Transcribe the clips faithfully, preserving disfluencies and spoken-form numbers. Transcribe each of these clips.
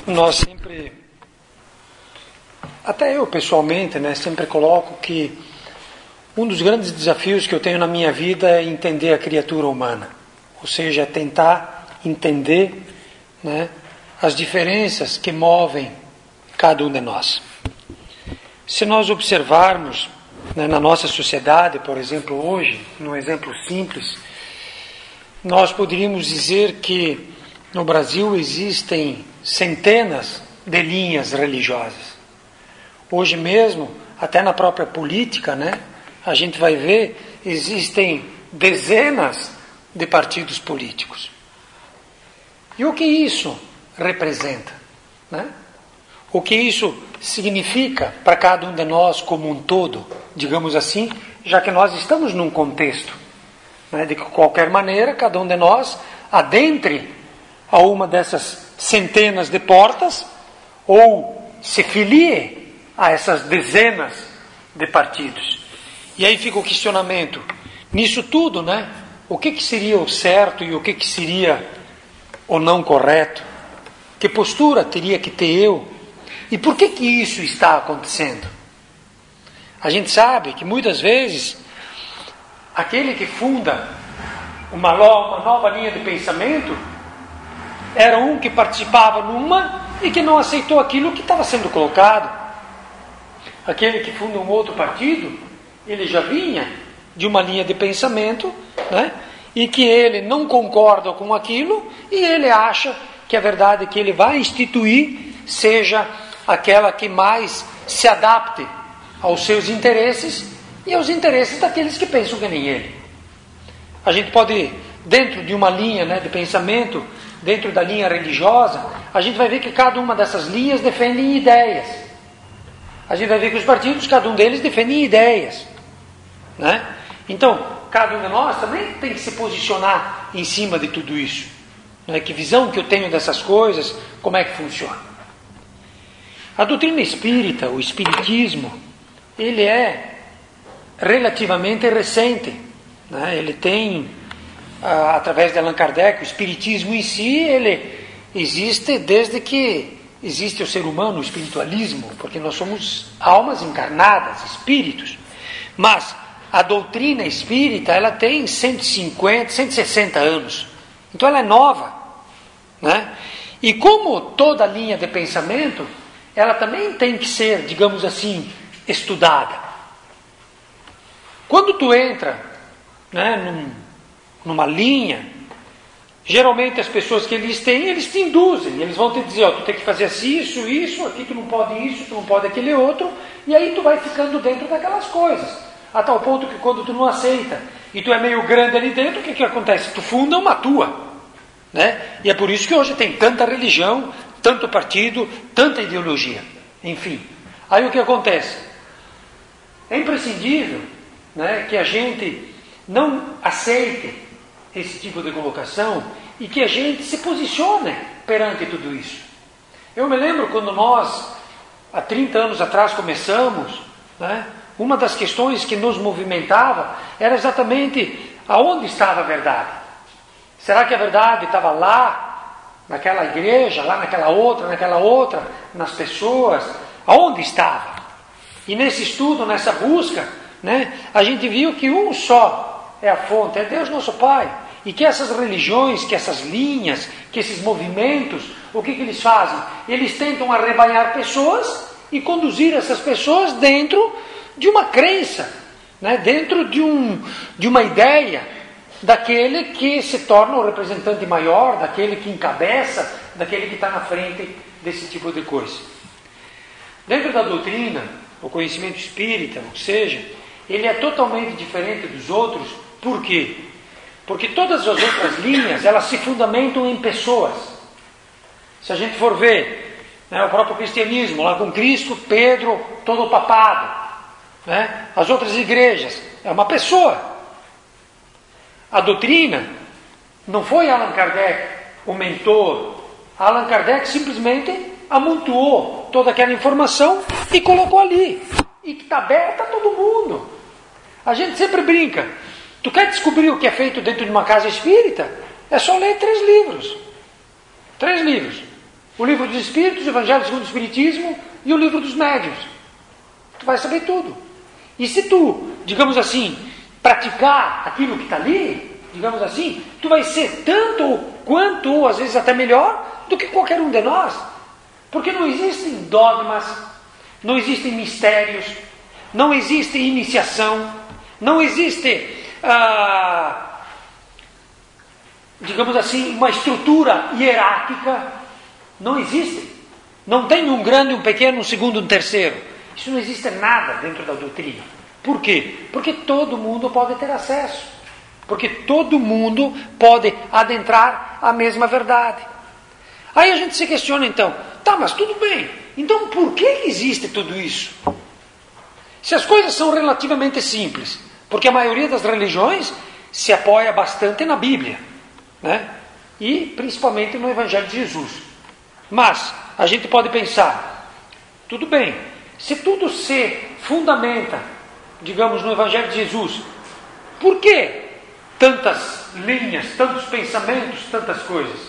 nós sempre, até eu pessoalmente, né, sempre coloco que um dos grandes desafios que eu tenho na minha vida é entender a criatura humana, ou seja, é tentar entender, né, as diferenças que movem cada um de nós. Se nós observarmos, né, na nossa sociedade, por exemplo, hoje, num exemplo simples, nós poderíamos dizer que no Brasil existem centenas de linhas religiosas. Hoje mesmo, até na própria política, né, a gente vai ver, existem dezenas de partidos políticos. E o que isso representa, né? O que isso significa para cada um de nós como um todo, digamos assim, já que nós estamos num contexto, né, de qualquer maneira, cada um de nós adentre a uma dessas centenas de portas ou se filie a essas dezenas de partidos. E aí fica o questionamento, nisso tudo, né? O que, que seria o certo e o que, que seria o não correto? Que postura teria que ter eu? E por que que isso está acontecendo? A gente sabe que muitas vezes aquele que funda uma, uma nova linha de pensamento era um que participava numa e que não aceitou aquilo que estava sendo colocado. Aquele que funda um outro partido, ele já vinha de uma linha de pensamento, né, e que ele não concorda com aquilo e ele acha que a verdade que ele vai instituir seja aquela que mais se adapte aos seus interesses e aos interesses daqueles que pensam que nem ele. A gente pode, dentro de uma linha, né, de pensamento, dentro da linha religiosa, a gente vai ver que cada uma dessas linhas defendem ideias. A gente vai ver que os partidos, cada um deles defendem ideias, né? Então, cada um de nós também tem que se posicionar em cima de tudo isso, né? Que visão que eu tenho dessas coisas, como é que funciona. A doutrina espírita, o espiritismo, ele é relativamente recente, né? Ele tem, através de Allan Kardec, o espiritismo em si, ele existe desde que existe o ser humano, o espiritualismo, porque nós somos almas encarnadas, espíritos. Mas a doutrina espírita, ela tem cento e cinquenta, cento e sessenta anos. Então ela é nova, né? E como toda linha de pensamento, ela também tem que ser, digamos assim, estudada. Quando tu entra, né, num, numa linha, geralmente as pessoas que eles têm, eles te induzem, eles vão te dizer, ó, tu tem que fazer assim, isso, isso, aqui tu não pode isso, tu não pode aquele outro, e aí tu vai ficando dentro daquelas coisas, a tal ponto que quando tu não aceita, e tu é meio grande ali dentro, o que que acontece? Tu funda uma tua, né? E é por isso que hoje tem tanta religião, tanto partido, tanta ideologia, enfim. Aí o que acontece? É imprescindível, né, que a gente não aceite esse tipo de colocação e que a gente se posicione perante tudo isso. Eu me lembro quando nós, há trinta anos atrás, começamos, né, uma das questões que nos movimentava era exatamente aonde estava a verdade. Será que a verdade estava lá, naquela igreja, lá naquela outra, naquela outra, nas pessoas? Aonde estava? E nesse estudo, nessa busca, né, a gente viu que um só é a fonte, é Deus nosso Pai. E que essas religiões, que essas linhas, que esses movimentos, o que, que eles fazem? Eles tentam arrebanhar pessoas e conduzir essas pessoas dentro de uma crença, né? Dentro de, um, de uma ideia daquele que se torna o representante maior, daquele que encabeça, daquele que está na frente desse tipo de coisa. Dentro da doutrina, o conhecimento espírita, ou seja, ele é totalmente diferente dos outros. Por quê? Porque todas as outras linhas, elas se fundamentam em pessoas. Se a gente for ver, né, o próprio cristianismo, lá com Cristo, Pedro, todo o papado, né, as outras igrejas, é uma pessoa. A doutrina não foi Allan Kardec o mentor. Allan Kardec simplesmente amontoou toda aquela informação e colocou ali. E que está aberta a todo mundo. A gente sempre brinca. Tu quer descobrir o que é feito dentro de uma casa espírita? É só ler três livros. Três livros. o livro dos Espíritos, o Evangelho segundo o Espiritismo e o livro dos Médiuns. Tu vai saber tudo. E se tu, digamos assim, praticar aquilo que está ali, digamos assim, tu vai ser tanto quanto, ou às vezes até melhor, do que qualquer um de nós. Porque não existem dogmas, não existem mistérios, não existe iniciação, não existe, ah, digamos assim, uma estrutura hierárquica. Não existe. Não tem um grande, um pequeno, um segundo, um terceiro. Isso não existe nada dentro da doutrina. Por quê? Porque todo mundo pode ter acesso. Porque todo mundo pode adentrar a mesma verdade. Aí a gente se questiona então, tá, mas tudo bem, então por que existe tudo isso? Se as coisas são relativamente simples, porque a maioria das religiões se apoia bastante na Bíblia, né? E principalmente no Evangelho de Jesus. Mas a gente pode pensar, tudo bem, se tudo se fundamenta, digamos, no Evangelho de Jesus, por que tantas linhas, tantos pensamentos, tantas coisas?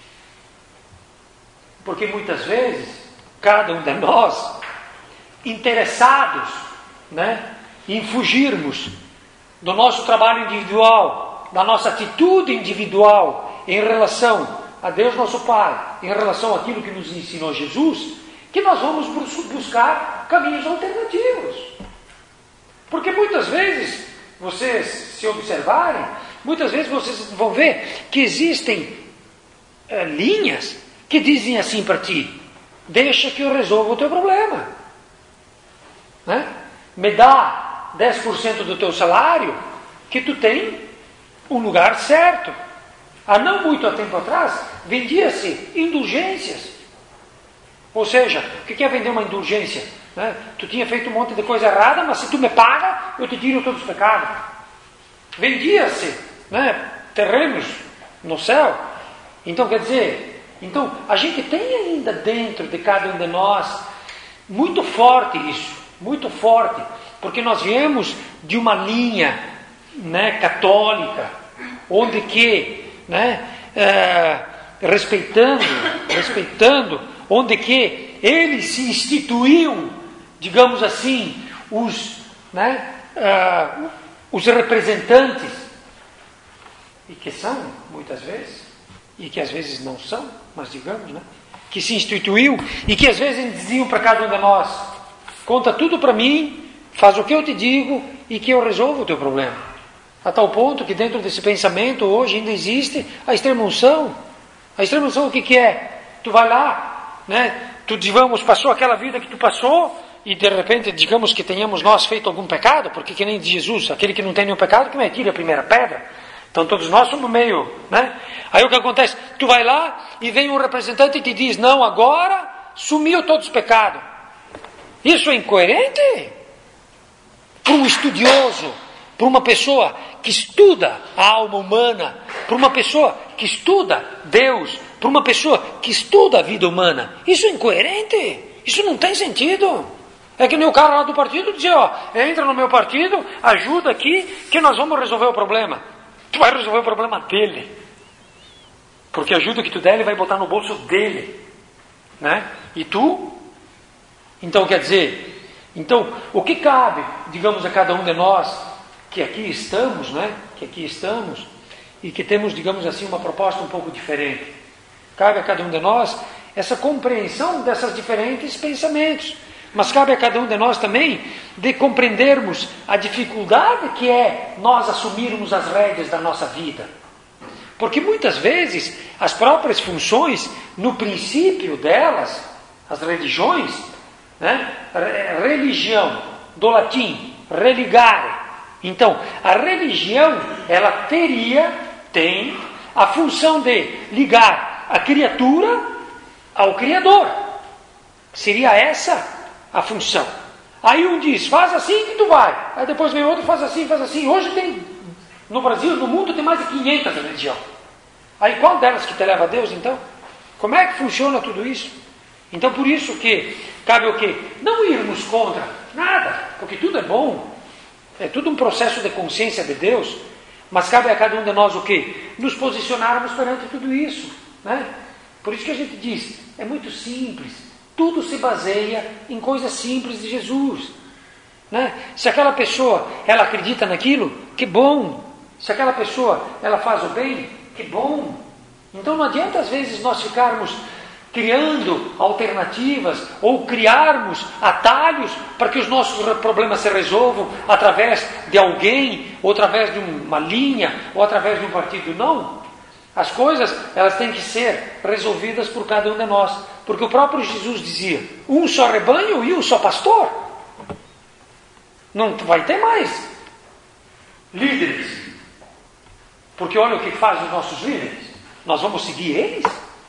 Porque muitas vezes, cada um de nós, interessados, né, em fugirmos do nosso trabalho individual, da nossa atitude individual em relação a Deus nosso Pai, em relação àquilo que nos ensinou Jesus, que nós vamos buscar caminhos alternativos. Porque muitas vezes, vocês se observarem, muitas vezes vocês vão ver que existem é, linhas que dizem assim para ti, deixa que eu resolva o teu problema. Né? Me dá dez por cento do teu salário, que tu tem um lugar certo. Há não muito tempo atrás, vendia-se indulgências. Ou seja, o que é vender uma indulgência? Né? Tu tinha feito um monte de coisa errada, mas se tu me paga, eu te tiro todos os pecados. Vendia-se, né, terrenos no céu. Então, quer dizer... Então, a gente tem ainda dentro de cada um de nós, muito forte isso, muito forte, porque nós viemos de uma linha, né, católica, onde que, né, é, respeitando, respeitando, onde que ele se instituiu, digamos assim, os, né, é, os representantes, e que são, muitas vezes, e que às vezes não são, mas digamos, né? Que se instituiu e que às vezes diziam para cada um de nós, conta tudo para mim, faz o que eu te digo e que eu resolvo o teu problema. A tal ponto que dentro desse pensamento hoje ainda existe a extrema-unção. A extrema-unção o que, que é? Tu vai lá, né? Tu, digamos, passou aquela vida que tu passou e de repente, digamos que tenhamos nós feito algum pecado, porque que nem Jesus, aquele que não tem nenhum pecado, que me atire a primeira pedra. Então todos nós somos meio, né? Aí o que acontece? Tu vai lá e vem um representante e te diz, não, agora sumiu todos os pecados. Isso é incoerente? Para um estudioso, para uma pessoa que estuda a alma humana, para uma pessoa que estuda Deus, para uma pessoa que estuda a vida humana, isso é incoerente? Isso não tem sentido. É que nem o cara lá do partido dizer, ó, entra no meu partido, ajuda aqui, que nós vamos resolver o problema. Tu vai resolver o problema dele. Porque a ajuda que tu der, ele vai botar no bolso dele. Né? E tu? Então, quer dizer, então, o que cabe, digamos, a cada um de nós, que aqui estamos, né? Que aqui estamos, e que temos, digamos assim, uma proposta um pouco diferente. Cabe a cada um de nós essa compreensão desses diferentes pensamentos. Mas cabe a cada um de nós também de compreendermos a dificuldade que é nós assumirmos as rédeas da nossa vida. Porque muitas vezes as próprias funções, no princípio delas, as religiões, né? Religião, do latim, religare. Então, a religião, ela teria, tem, a função de ligar a criatura ao Criador. Seria essa a função. Aí um diz, faz assim que tu vai. Aí depois vem outro, faz assim, faz assim. Hoje tem, no Brasil, no mundo, tem mais de quinhentas religiões. Aí qual delas que te leva a Deus, então? Como é que funciona tudo isso? Então por isso que cabe o quê? Não irmos contra nada, porque tudo é bom. É tudo um processo de consciência de Deus. Mas cabe a cada um de nós o quê? Nos posicionarmos perante tudo isso, né? Por isso que a gente diz, é muito simples. Tudo se baseia em coisas simples de Jesus. Né? Se aquela pessoa, ela acredita naquilo, que bom. Se aquela pessoa, ela faz o bem, que bom. Então não adianta às vezes nós ficarmos criando alternativas ou criarmos atalhos para que os nossos problemas se resolvam através de alguém, ou através de uma linha, ou através de um partido. Não. As coisas, elas têm que ser resolvidas por cada um de nós. Porque o próprio Jesus dizia, um só rebanho e um só pastor. Não vai ter mais líderes. Porque olha o que fazem os nossos líderes. Nós vamos seguir eles?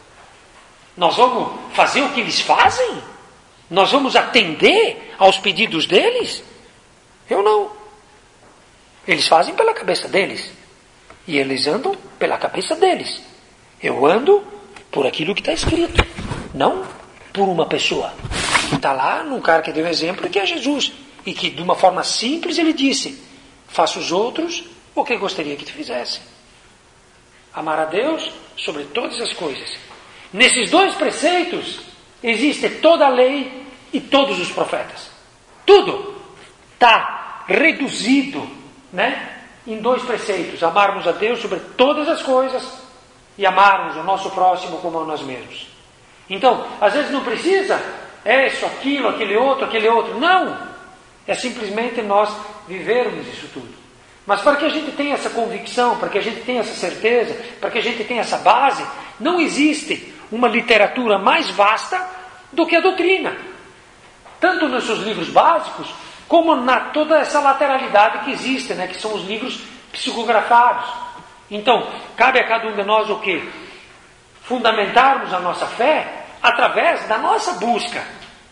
Nós vamos fazer o que eles fazem? Nós vamos atender aos pedidos deles? Eu não. Eles fazem pela cabeça deles. E eles andam pela cabeça deles. Eu ando por aquilo que está escrito. Não por uma pessoa. Está lá num cara que deu exemplo, que é Jesus. E que de uma forma simples ele disse, faça os outros o que gostaria que te fizessem. Amar a Deus sobre todas as coisas. Nesses dois preceitos existe toda a lei e todos os profetas. Tudo está reduzido, né, em dois preceitos. Amarmos a Deus sobre todas as coisas e amarmos o nosso próximo como a nós mesmos. Então, às vezes não precisa isso, aquilo, aquele outro, aquele outro. Não! É simplesmente nós vivermos isso tudo. Mas para que a gente tenha essa convicção, para que a gente tenha essa certeza, para que a gente tenha essa base, não existe uma literatura mais vasta do que a doutrina. Tanto nos seus livros básicos, como na toda essa lateralidade que existe, né, que são os livros psicografados. Então, cabe a cada um de nós o quê? Fundamentarmos a nossa fé através da nossa busca.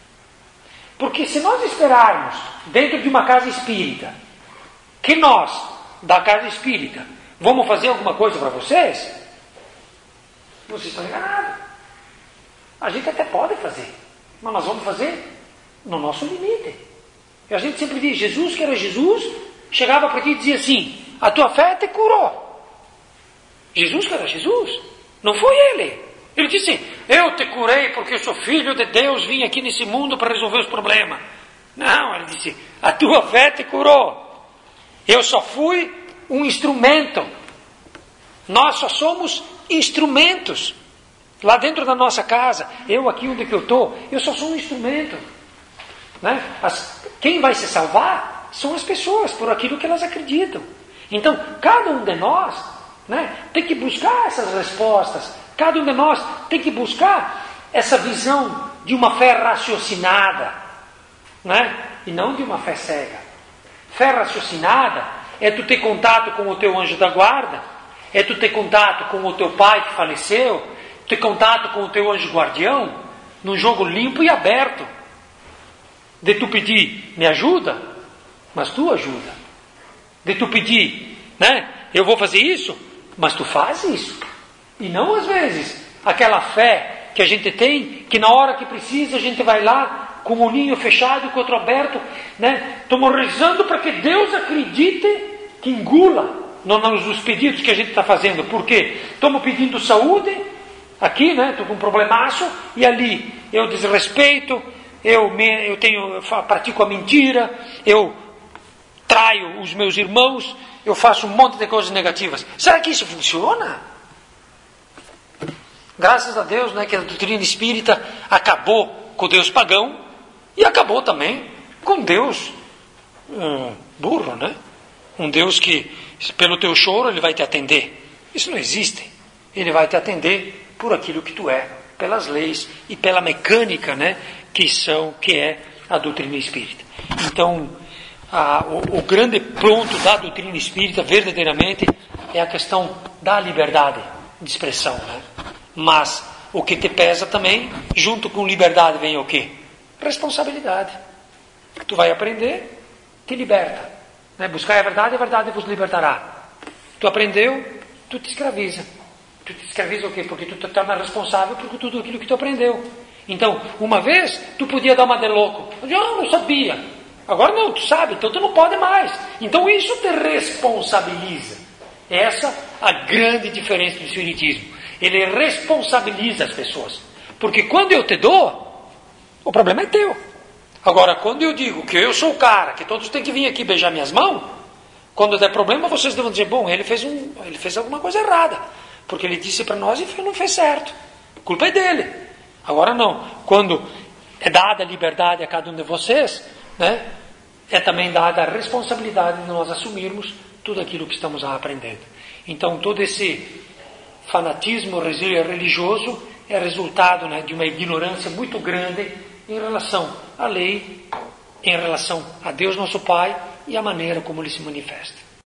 Porque se nós esperarmos dentro de uma casa espírita, que nós, da casa espírita, vamos fazer alguma coisa para vocês, vocês estão enganados. A gente até pode fazer, mas nós vamos fazer no nosso limite. E a gente sempre diz, Jesus, que era Jesus, chegava para ti e dizia assim, a tua fé te curou. Jesus, que era Jesus, não foi ele. Ele disse, eu te curei porque eu sou filho de Deus, vim aqui nesse mundo para resolver os problemas. Não, ele disse, a tua fé te curou. Eu só fui um instrumento. Nós só somos instrumentos. Lá dentro da nossa casa, eu aqui onde que eu estou, eu só sou um instrumento. Né? As, quem vai se salvar são as pessoas, por aquilo que elas acreditam. Então, cada um de nós, né, tem que buscar essas respostas. Cada um de nós tem que buscar essa visão de uma fé raciocinada, né? E não de uma fé cega. Fé raciocinada é tu ter contato com o teu anjo da guarda, é tu ter contato com o teu pai que faleceu, ter contato com o teu anjo guardião, num jogo limpo e aberto. De tu pedir, me ajuda, mas tu ajuda. De tu pedir, né? Eu vou fazer isso, mas tu faz isso. E não às vezes aquela fé que a gente tem, que na hora que precisa a gente vai lá com o ninho fechado e com o outro aberto, né? Estamos rezando para que Deus acredite, que engula nos pedidos que a gente está fazendo. Por quê? Estamos pedindo saúde, aqui, né? Estou com um problemaço, e ali eu desrespeito, eu, me, eu, tenho, eu pratico a mentira, eu traio os meus irmãos, eu faço um monte de coisas negativas. Será que isso funciona? Graças a Deus, né, que a doutrina espírita acabou com o Deus pagão e acabou também com Deus um burro, né? Um Deus que, pelo teu choro, ele vai te atender. Isso não existe. Ele vai te atender por aquilo que tu é, pelas leis e pela mecânica, né, que, são, que é a doutrina espírita. Então, a, o, o grande ponto da doutrina espírita, verdadeiramente, é a questão da liberdade de expressão, né? Mas o que te pesa também, junto com liberdade vem o quê? Responsabilidade. Tu vai aprender, te liberta. Né? Buscar a verdade, a verdade vos libertará. Tu aprendeu, tu te escraviza. Tu te escraviza o quê? Porque tu te torna responsável por tudo aquilo que tu aprendeu. Então, uma vez, tu podia dar uma de louco. Eu não, não sabia. Agora não, tu sabe, então tu não pode mais. Então isso te responsabiliza. Essa é a grande diferença do espiritismo. Ele responsabiliza as pessoas. Porque quando eu te dou, o problema é teu. Agora, quando eu digo que eu sou o cara, que todos têm que vir aqui beijar minhas mãos, quando der problema, vocês devem dizer, bom, ele fez, um, ele fez alguma coisa errada. Porque ele disse para nós e não fez certo. A culpa é dele. Agora não. Quando é dada a liberdade a cada um de vocês, né, é também dada a responsabilidade de nós assumirmos tudo aquilo que estamos aprendendo. Então, todo esse fanatismo religioso é resultado, né, de uma ignorância muito grande em relação à lei, em relação a Deus nosso Pai e a maneira como Ele se manifesta.